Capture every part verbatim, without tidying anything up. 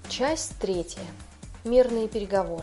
Часть третья. Мирные переговоры.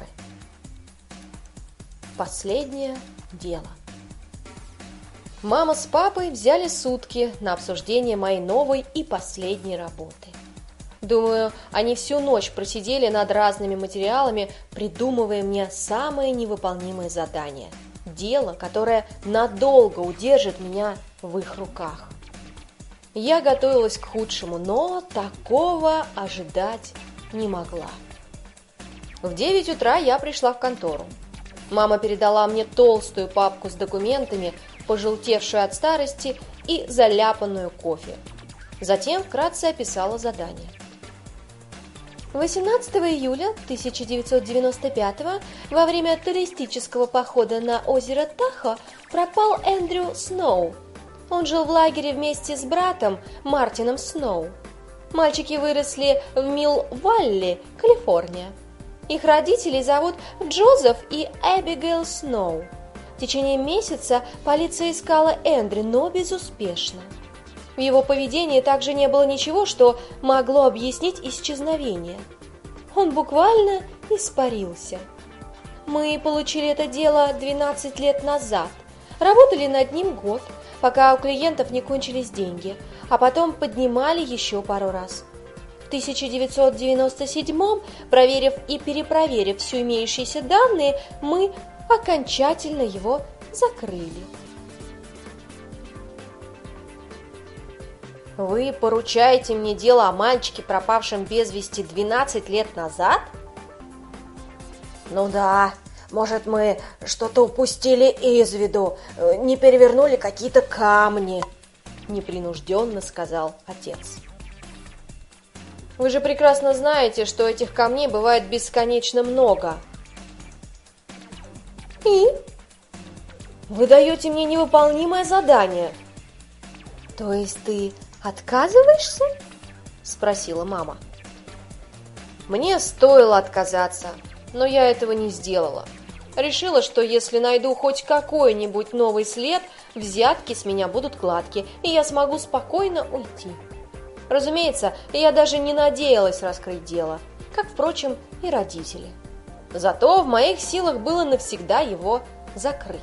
Последнее дело. Мама с папой взяли сутки на обсуждение моей новой и последней работы. Думаю, они всю ночь просидели над разными материалами, придумывая мне самые невыполнимые задания. Дело, которое надолго удержит меня в их руках. Я готовилась к худшему, но такого ожидать не могла. В девять утра я пришла в контору. Мама передала мне толстую папку с документами, пожелтевшую от старости и заляпанную кофе. Затем вкратце описала задание. восемнадцатого июля тысяча девятьсот девяносто пятого во время туристического похода на озеро Тахо пропал Эндрю Сноу. Он жил в лагере вместе с братом Мартином Сноу. Мальчики выросли в Милл-Валли, Калифорния. Их родителей зовут Джозеф и Эбигейл Сноу. В течение месяца полиция искала Эндрю, но безуспешно. В его поведении также не было ничего, что могло объяснить исчезновение. Он буквально испарился. Мы получили это дело двенадцать лет назад, работали над ним год, пока у клиентов не кончились деньги, а потом поднимали еще пару раз. В тысяча девятьсот девяносто седьмом, проверив и перепроверив все имеющиеся данные, мы окончательно его закрыли. Вы поручаете мне дело о мальчике, пропавшем без вести двенадцать лет назад? Ну да, может, мы что-то упустили из виду, не перевернули какие-то камни, непринужденно сказал отец. Вы же прекрасно знаете, что этих камней бывает бесконечно много. И? Вы даете мне невыполнимое задание. То есть ты отказываешься? Спросила мама. Мне стоило отказаться, но я этого не сделала. Решила, что если найду хоть какой-нибудь новый след, взятки с меня будут гладкие, и я смогу спокойно уйти. Разумеется, я даже не надеялась раскрыть дело, как, впрочем, и родители. Зато в моих силах было навсегда его закрыть.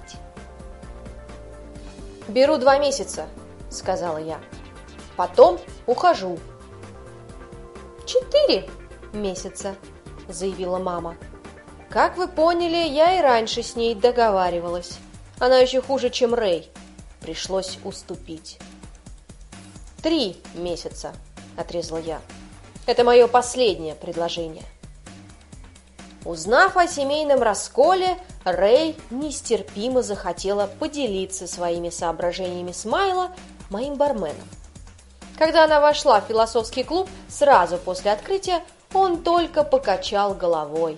«Беру два месяца», — сказала я. «Потом ухожу». «Четыре месяца», — заявила мама. Как вы поняли, я и раньше с ней договаривалась. Она еще хуже, чем Рэй. Пришлось уступить. «Три месяца», — отрезала я. «Это мое последнее предложение». Узнав о семейном расколе, Рэй нестерпимо захотела поделиться своими соображениями с Майло, моим барменом. Когда она вошла в философский клуб сразу после открытия, он только покачал головой.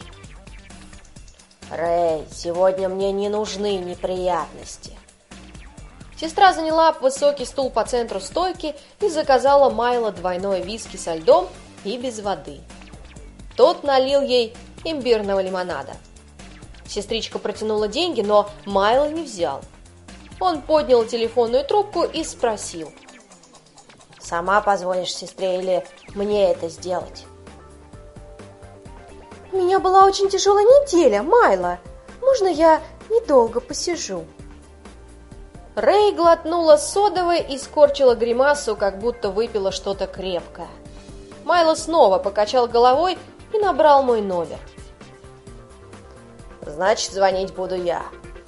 «Рэй, сегодня мне не нужны неприятности». Сестра заняла высокий стул по центру стойки и заказала Майло двойное виски со льдом и без воды. Тот налил ей имбирного лимонада. Сестричка протянула деньги, но Майло не взял. Он поднял телефонную трубку и спросил. «Сама позвонишь сестре или мне это сделать?» «У меня была очень тяжелая неделя, Майло. Можно я недолго посижу?» Рэй глотнула содовой и скорчила гримасу, как будто выпила что-то крепкое. Майло снова покачал головой и набрал мой номер. «Значит, звонить буду я».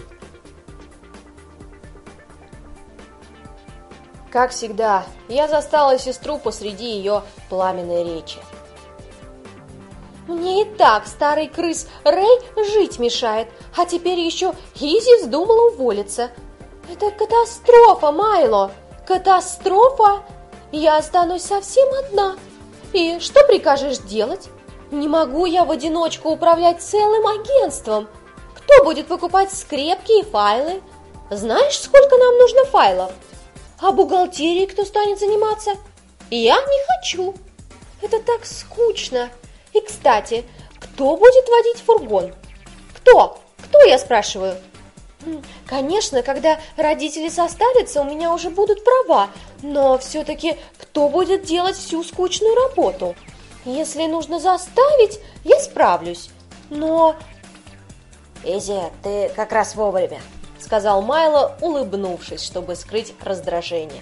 Как всегда, я застала сестру посреди ее пламенной речи. «Мне и так старый крыс Рэй жить мешает, а теперь еще Изи вздумала уволиться. Это катастрофа, Майло! Катастрофа! Я останусь совсем одна. И что прикажешь делать? Не могу я в одиночку управлять целым агентством. Кто будет выкупать скрепки и файлы? Знаешь, сколько нам нужно файлов? А бухгалтерией кто станет заниматься? Я не хочу. Это так скучно. И, кстати, кто будет водить фургон? Кто? Кто, я спрашиваю? Конечно, когда родители состарятся, у меня уже будут права, но все-таки кто будет делать всю скучную работу? Если нужно заставить, я справлюсь. Но... Изи, ты как раз вовремя, сказал Майло, улыбнувшись, чтобы скрыть раздражение.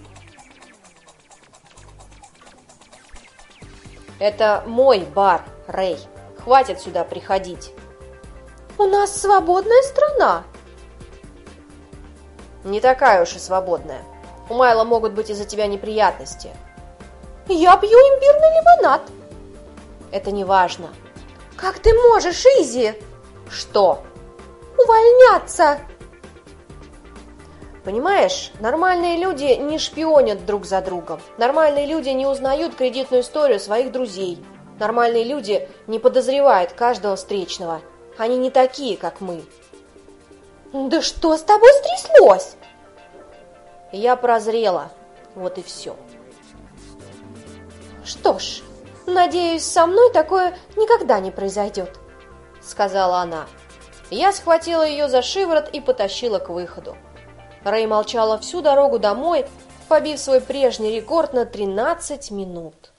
Это мой бар, Рэй. Хватит сюда приходить. У нас свободная страна. Не такая уж и свободная. У Майла могут быть из-за тебя неприятности. Я пью имбирный лимонад. Это не важно. Как ты можешь, Изи? Что? Увольняться. Понимаешь, нормальные люди не шпионят друг за другом. Нормальные люди не узнают кредитную историю своих друзей. Нормальные люди не подозревают каждого встречного. Они не такие, как мы. Да что с тобой стряслось? Я прозрела. Вот и все. Что ж, надеюсь, со мной такое никогда не произойдет, сказала она. Я схватила ее за шиворот и потащила к выходу. Рэй молчала всю дорогу домой, побив свой прежний рекорд на тринадцать минут.